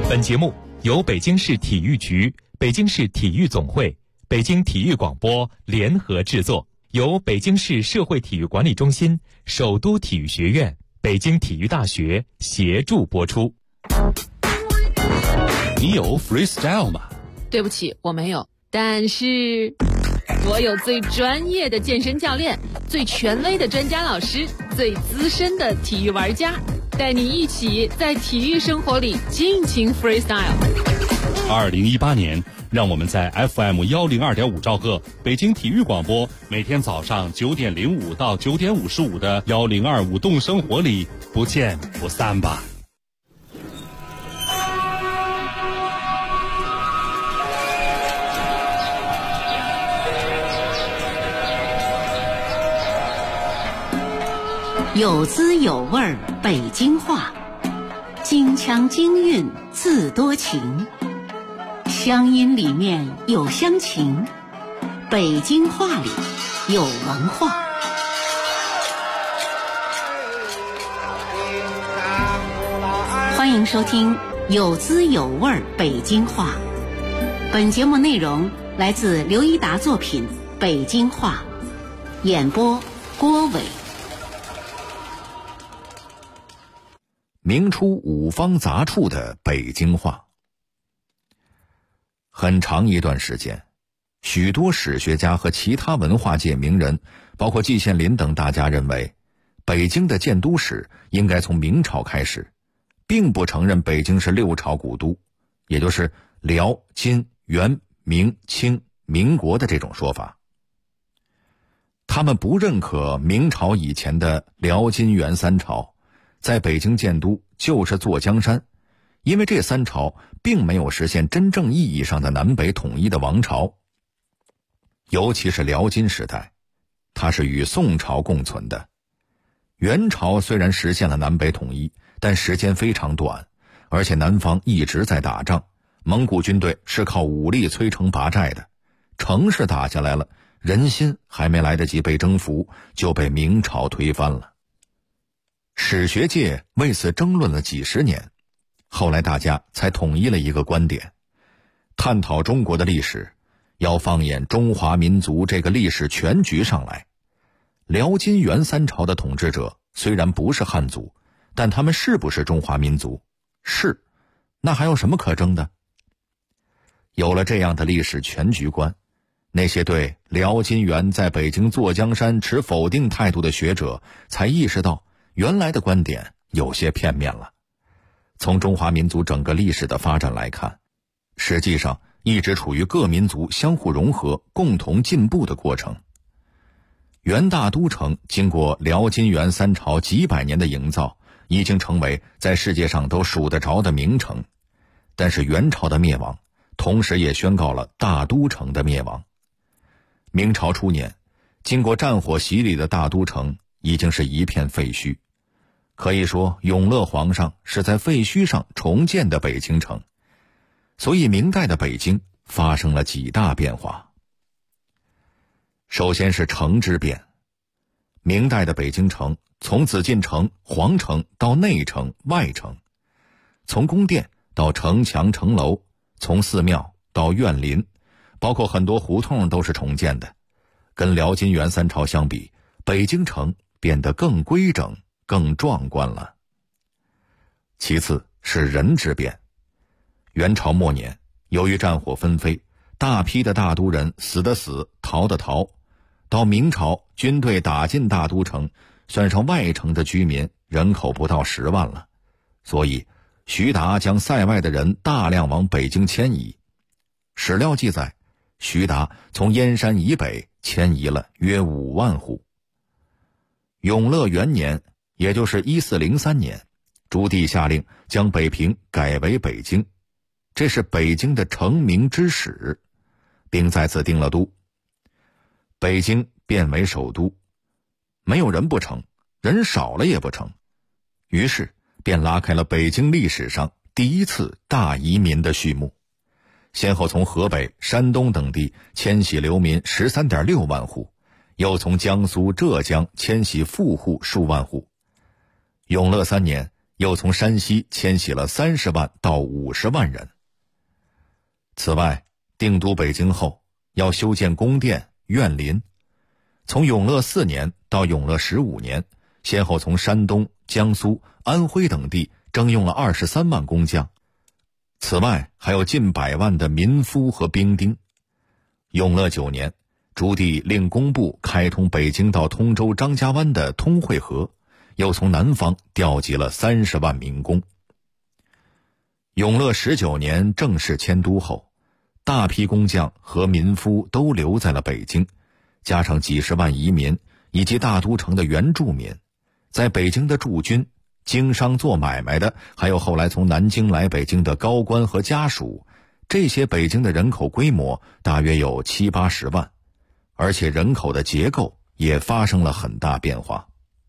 本节目由北京市体育局、北京市体育总会、北京体育广播联合制作，由北京市社会体育管理中心、首都体育学院、北京体育大学协助播出。 你有 freestyle 吗？ 对不起，我没有。但是我有最专业的健身教练，最权威的专家老师，最资深的体育玩家，带你一起在体育生活里尽情 freestyle。 2018年，让我们在 FM 102.5兆赫北京体育广播，每天早上9点05到9点55的1025动生活里不见不散吧。 有滋有味儿北京话，京腔京韵自多情，乡音里面有乡情，北京话里有文化。欢迎收听有滋有味儿北京话。本节目内容来自刘一达作品《北京话》，演播郭伟。 明出五方杂处的北京话。很长一段时间，许多史学家和其他文化界名人，包括季羡林等大家认为，北京的建都史应该从明朝开始，并不承认北京是六朝古都，也就是辽、金、元、明、清、民国的这种说法。他们不认可明朝以前的辽、金、元三朝在北京建都就是坐江山，因为这三朝并没有实现真正意义上的南北统一的王朝。尤其是辽金时代，它是与宋朝共存的。元朝虽然实现了南北统一，但时间非常短，而且南方一直在打仗，蒙古军队是靠武力摧城拔寨的，城市打下来了，人心还没来得及被征服，就被明朝推翻了。史学界为此争论了几十年，后来大家才统一了一个观点：探讨中国的历史，要放眼中华民族这个历史全局上来。辽金元三朝的统治者虽然不是汉族，但他们是不是中华民族？是，那还有什么可争的？有了这样的历史全局观，那些对辽金元在北京坐江山持否定态度的学者才意识到，原来的观点有些片面了。从中华民族整个历史的发展来看，实际上一直处于各民族相互融合、共同进步的过程。元大都城经过辽金元三朝几百年的营造，已经成为在世界上都数得着的名城。但是元朝的灭亡，同时也宣告了大都城的灭亡。明朝初年，经过战火洗礼的大都城已经是一片废墟。可以说，永乐皇上是在废墟上重建的北京城，所以明代的北京发生了几大变化。首先是城之变。明代的北京城从紫禁城、皇城到内城、外城，从宫殿到城墙、城楼，从寺庙到院林，包括很多胡同都是重建的。跟辽金元三朝相比，北京城变得更规整、更壮观了。其次是人之变。元朝末年，由于战火纷飞，大批的大都人死的死，逃的逃。到明朝，军队打进大都城，算上外城的居民，人口不到10万了。所以徐达将塞外的人大量往北京迁移。史料记载，徐达从燕山以北迁移了约5万户。永乐元年，也就是1403年，朱棣下令将北平改为北京，这是北京的成名之始，并在此定了都。北京变为首都，没有人不成，人少了也不成，于是便拉开了北京历史上第一次大移民的序幕，先后从河北、山东等地迁徙流民 13.6 万户，又从江苏、浙江迁徙富户数万户。永乐3年， 又从山西迁徙了30万到50万人。此外，定都北京后，要修建宫殿、苑林。从永乐4年到永乐15年，先后从山东、江苏、安徽等地征用了23万工匠。此外，还有近100万的民夫和兵丁。永乐9年，朱棣令工部开通北京到通州张家湾的通惠河，又从南方调集了30万民工。永乐19年正式迁都后，大批工匠和民夫都留在了北京，加上几十万移民以及大都城的原住民，在北京的驻军、经商做买卖的，还有后来从南京来北京的高官和家属，这些北京的人口规模大约有70-80万，而且人口的结构也发生了很大变化。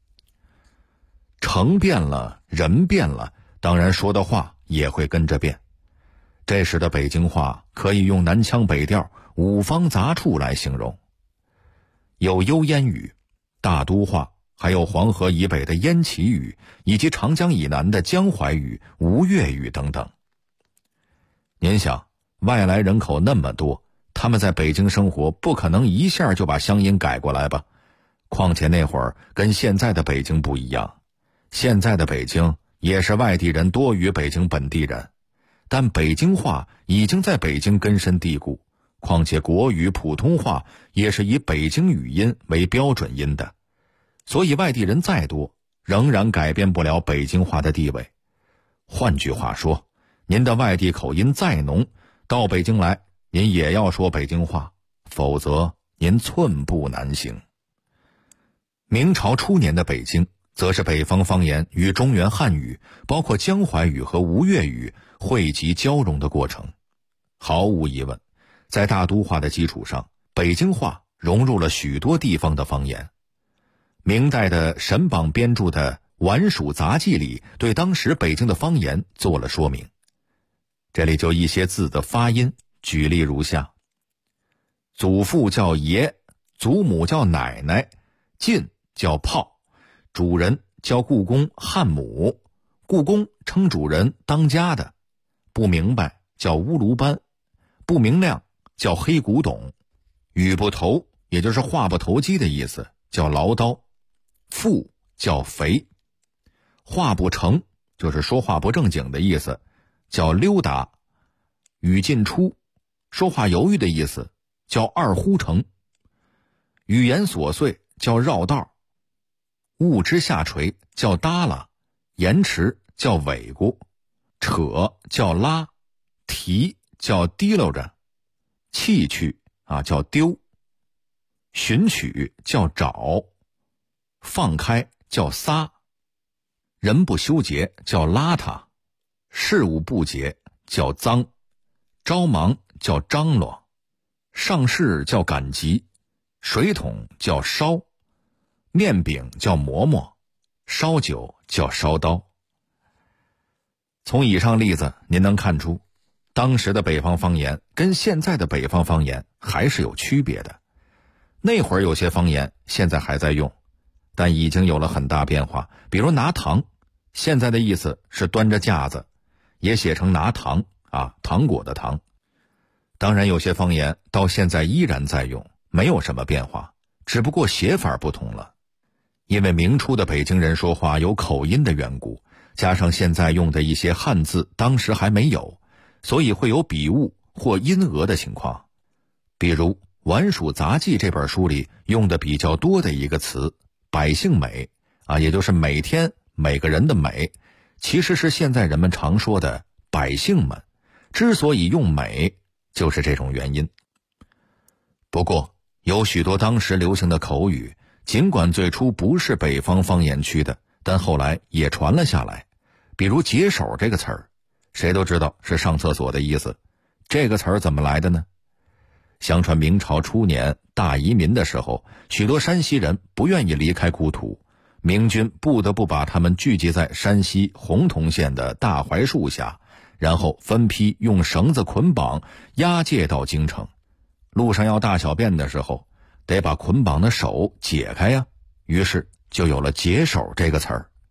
城变了，人变了，当然说的话也会跟着变。这时的北京话可以用南腔北调、五方杂处来形容，有幽燕语、大都话，还有黄河以北的燕齐语，以及长江以南的江淮语、吴越语等等。您想，外来人口那么多，他们在北京生活，不可能一下就把乡音改过来吧？况且那会儿跟现在的北京不一样，现在的北京也是外地人多于北京本地人，但北京话已经在北京根深蒂固，况且国语、普通话也是以北京语音为标准音的，所以外地人再多，仍然改变不了北京话的地位。换句话说，您的外地口音再浓，到北京来，您也要说北京话，否则您寸步难行。明朝初年的北京，则是北方方言与中原汉语，包括江淮语和吴越语汇集交融的过程。毫无疑问，在大都话的基础上，北京话融入了许多地方的方言。明代的沈榜编著的《晚蜀杂记》里，对当时北京的方言做了说明。这里就一些字的发音，举例如下：祖父叫爷，祖母叫奶奶，晋叫炮，主人叫故宫汉母，故宫称主人当家的，不明白叫乌卢班，不明亮叫黑古董，语不投也就是话不投机的意思，叫唠叨，富叫肥，话不成就是说话不正经的意思，叫溜达，语进出说话犹豫的意思，叫二呼成，语言琐碎叫绕道，物之下垂叫耷拉，延迟叫尾咕，扯叫拉，提叫提溜着，弃去叫丢，寻取叫找，放开叫撒，人不修洁叫邋遢，事物不洁叫脏，着忙叫张罗，上事叫赶集，水桶叫烧，面饼叫馍馍，烧酒叫烧刀。从以上例子您能看出，当时的北方方言跟现在的北方方言还是有区别的。那会儿有些方言现在还在用，但已经有了很大变化。比如拿糖，现在的意思是端着架子，也写成拿糖糖果的糖。当然有些方言到现在依然在用，没有什么变化，只不过写法不同了。因为明初的北京人说话有口音的缘故，加上现在用的一些汉字当时还没有，所以会有笔误或音讹的情况。比如《晚蜀杂记》这本书里用的比较多的一个词百姓美也就是每天每个人的美，其实是现在人们常说的百姓们，之所以用美就是这种原因。不过有许多当时流行的口语，尽管最初不是北方方言区的，但后来也传了下来。比如解手这个词儿，谁都知道是上厕所的意思，这个词儿怎么来的呢？相传明朝初年大移民的时候，许多山西人不愿意离开故土，明军不得不把他们聚集在山西洪洞县的大槐树下，然后分批用绳子捆绑押解到京城。路上要大小便的时候，得把捆绑的手解开呀，于是就有了解手这个词儿。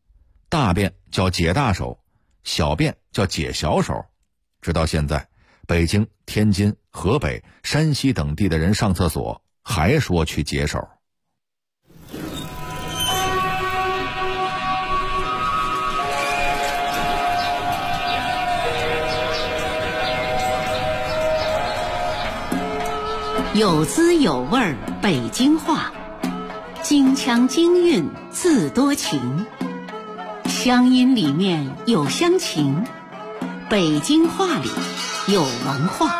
大便叫解大手，小便叫解小手。直到现在，北京、天津、河北、山西等地的人上厕所还说去解手。 有滋有味北京话，京腔京韵自多情，乡音里面有乡情，北京话里有文化。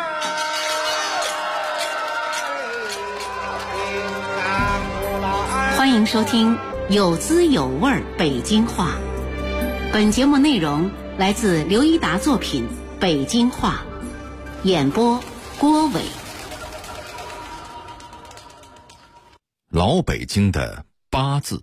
欢迎收听有滋有味北京话。本节目内容来自刘一达作品《北京话》，演播郭伟。 老北京的八字。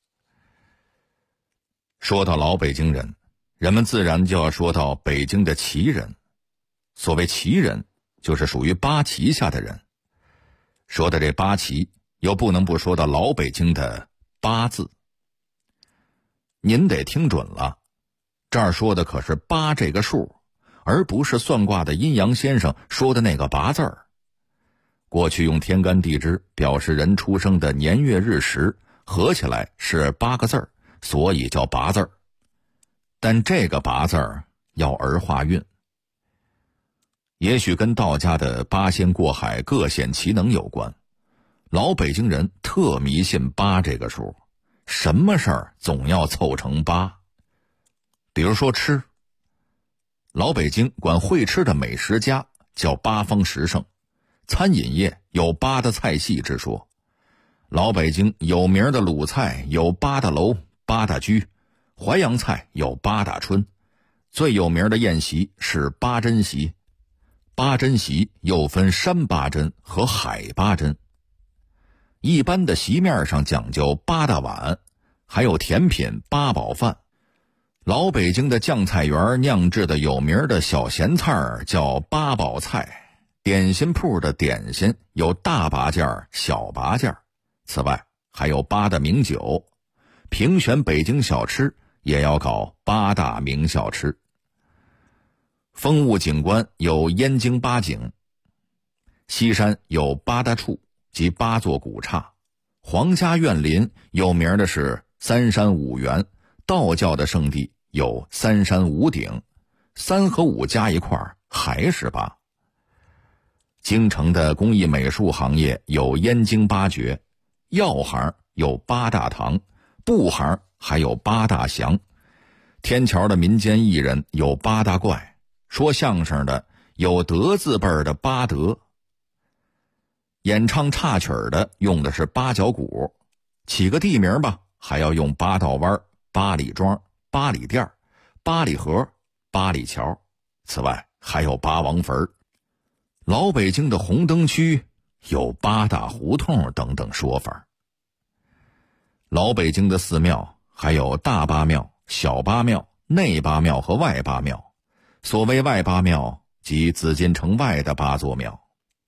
说到老北京人，人们自然就要说到北京的旗人。所谓旗人，就是属于八旗下的人。说的这八旗，又不能不说到老北京的八字。您得听准了，这儿说的可是八这个数，而不是算卦的阴阳先生说的那个八字儿。过去用天干地支表示人出生的年月日时，合起来是8个字儿，所以叫八字儿。但这个八字儿要儿化韵，也许跟道家的八仙过海各显其能有关。老北京人特迷信8这个数，什么事儿总要凑成8。比如说吃，老北京管会吃的美食家叫八方十胜，餐饮业有8的菜系之说。老北京有名的鲁菜有8大楼、8大居，淮扬菜有8大春，最有名的宴席是8珍席。8珍席又分山8珍和海8珍。一般的席面上讲究8大碗，还有甜品8宝饭。老北京的酱菜园酿制的有名的小咸菜叫8宝菜。点心铺的点心有大八件、小八件。此外还有8大名酒，评选北京小吃也要搞8大名小吃。风物景观有燕京8景，西山有8大处及8座古刹，皇家园林有名的是3山5园，道教的圣地有3山5顶，3和5加一块还是8。京城的工艺美术行业有燕京8绝，药行有8大堂，布行还有8大祥。天桥的民间艺人有8大怪，说相声的有德字辈的8德，演唱插曲的用的是8角鼓，起个地名吧，还要用8道湾、8里庄、8里店、8里河、8里桥。此外还有8王坟。老北京的红灯区有8大胡同等等说法。老北京的寺庙还有大八庙、小八庙、内八庙和外八庙。所谓外八庙，即紫禁城外的8座庙。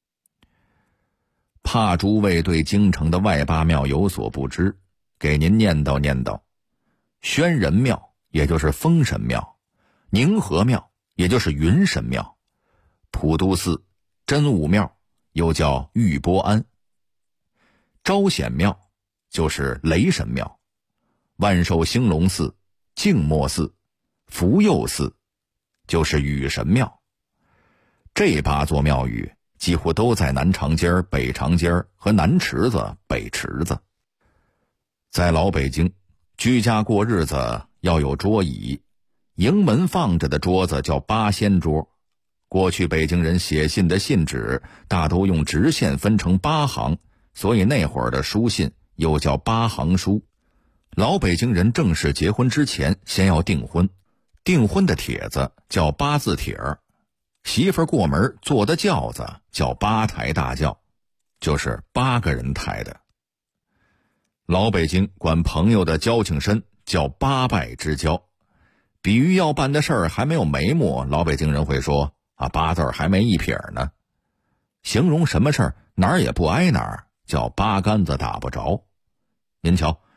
怕诸位对京城的外八庙有所不知，给您念叨念叨。宣仁庙也就是封神庙，宁和庙也就是云神庙，普渡寺、真武庙又叫玉波庵，招显庙就是雷神庙，万寿兴隆寺、静默寺、福佑寺就是雨神庙。这8座庙宇几乎都在南长街、北长街和南池子、北池子。在老北京，居家过日子要有桌椅，迎门放着的桌子叫8仙桌。过去北京人写信的信纸大都用直线分成8行，所以那会儿的书信又叫8行书。老北京人正式结婚之前先要订婚，订婚的帖子叫8字帖儿，媳妇儿过门坐的轿子叫8抬大轿，就是8个人抬的。老北京管朋友的交情深叫8拜之交，比喻要办的事儿还没有眉目，老北京人会说8字还没一撇呢。形容什么事儿哪儿也不挨哪儿，叫8竿子打不着。您瞧，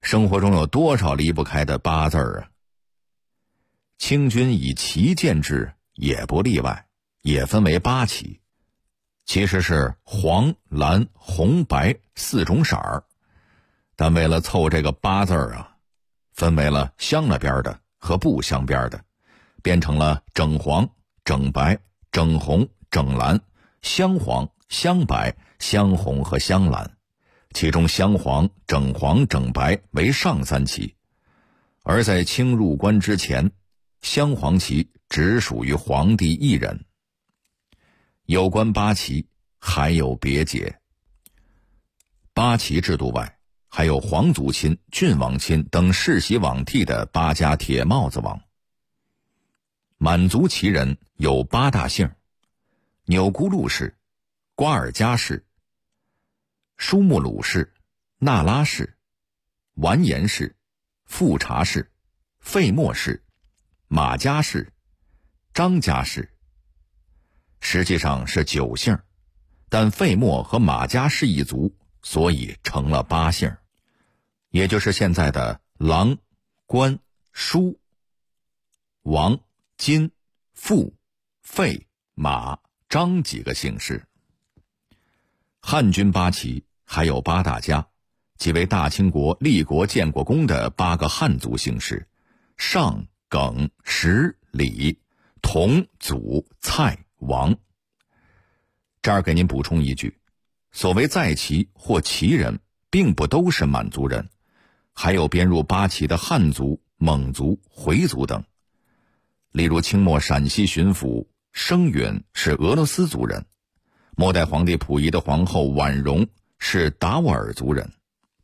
生活中有多少离不开的八字啊？清军以旗见制也不例外，也分为八旗，其实是黄、蓝、红、白4种色儿，但为了凑这个八字啊，分为了镶了边的和不镶边的，变成了整黄、整白、整红、整蓝、镶黄、镶白、镶红和镶蓝，其中镶黄、整黄、整白为上3旗，而在清入关之前，镶黄旗只属于皇帝一人。有关八旗还有别解，八旗制度外，还有皇族亲、郡王亲等世袭罔替的8家铁帽子王。满族旗人有8大姓：钮钴禄氏、瓜尔佳氏、舒木鲁氏、那拉氏、完颜氏、富察氏、费默氏、马家氏、张家氏。实际上是9姓，但费默和马家氏一族，所以成了8姓，也就是现在的郎、关、舒、王、金、富、费、马、张几个姓氏。汉军八旗还有8大家，即为大清国立国建国功的8个汉族姓氏：尚、耿、石、李、佟、祖、蔡、王。这儿给您补充一句，所谓在旗或旗人并不都是满族人，还有编入八旗的汉族、蒙族、回族等。例如清末陕西巡抚生允是俄罗斯族人，末代皇帝溥仪的皇后婉容是达斡尔族人。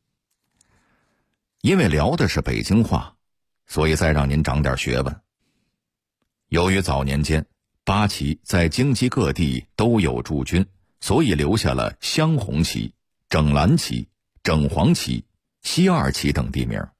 因为聊的是北京话，所以再让您长点学问。由于早年间八旗在京畿各地都有驻军，所以留下了镶红旗、整蓝旗、整黄旗、西二旗等地名。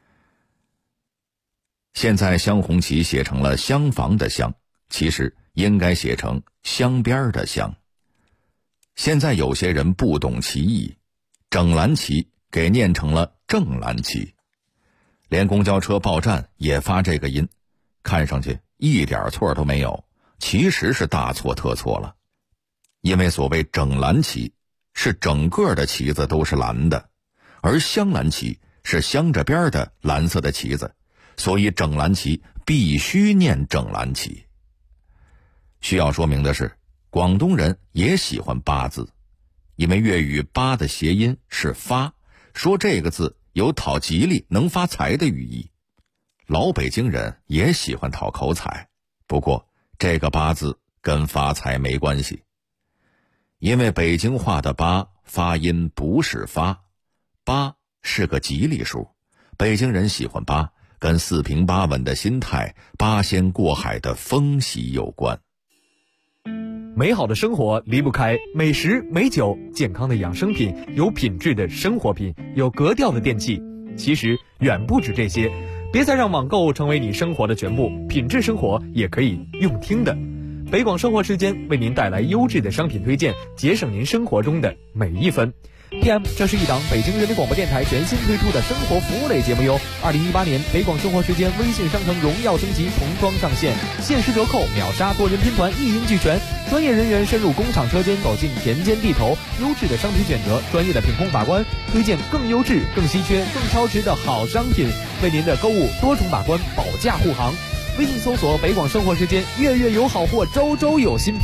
现在镶红旗写成了镶房的镶，其实应该写成镶边的镶。现在有些人不懂其意，整蓝旗给念成了正蓝旗，连公交车报站也发这个音，看上去一点错都没有，其实是大错特错了。因为所谓整蓝旗是整个的旗子都是蓝的，而镶蓝旗是镶着边的蓝色的旗子，所以整蓝旗必须念整蓝旗。需要说明的是，广东人也喜欢八字，因为粤语八的谐音是发，说这个字有讨吉利能发财的寓意。老北京人也喜欢讨口彩，不过这个八字跟发财没关系，因为北京话的八发音不是发，八是个吉利数，北京人喜欢八，跟四平八稳的心态、八仙过海的风喜有关。 美好的生活离不开美食美酒，健康的养生品，有品质的生活品，有格调的电器。其实远不止这些，别再让网购成为你生活的全部，品质生活也可以用听的。北广生活时间为您带来优质的商品推荐，节省您生活中的每一分。PM， 这是一档北京人民广播电台全新推出的生活服务类节目哟。2018年北广生活时间微信商城荣耀升级重装上线，限时折扣，秒杀多人拼团，一应俱全。专业人员深入工厂车间，走进田间地头，优质的商品选择，专业的品控把关，推荐更优质、更稀缺、更超值的好商品，为您的购物多重把关，保驾护航。微信搜索北广生活时间，月月有好货，周周有新品。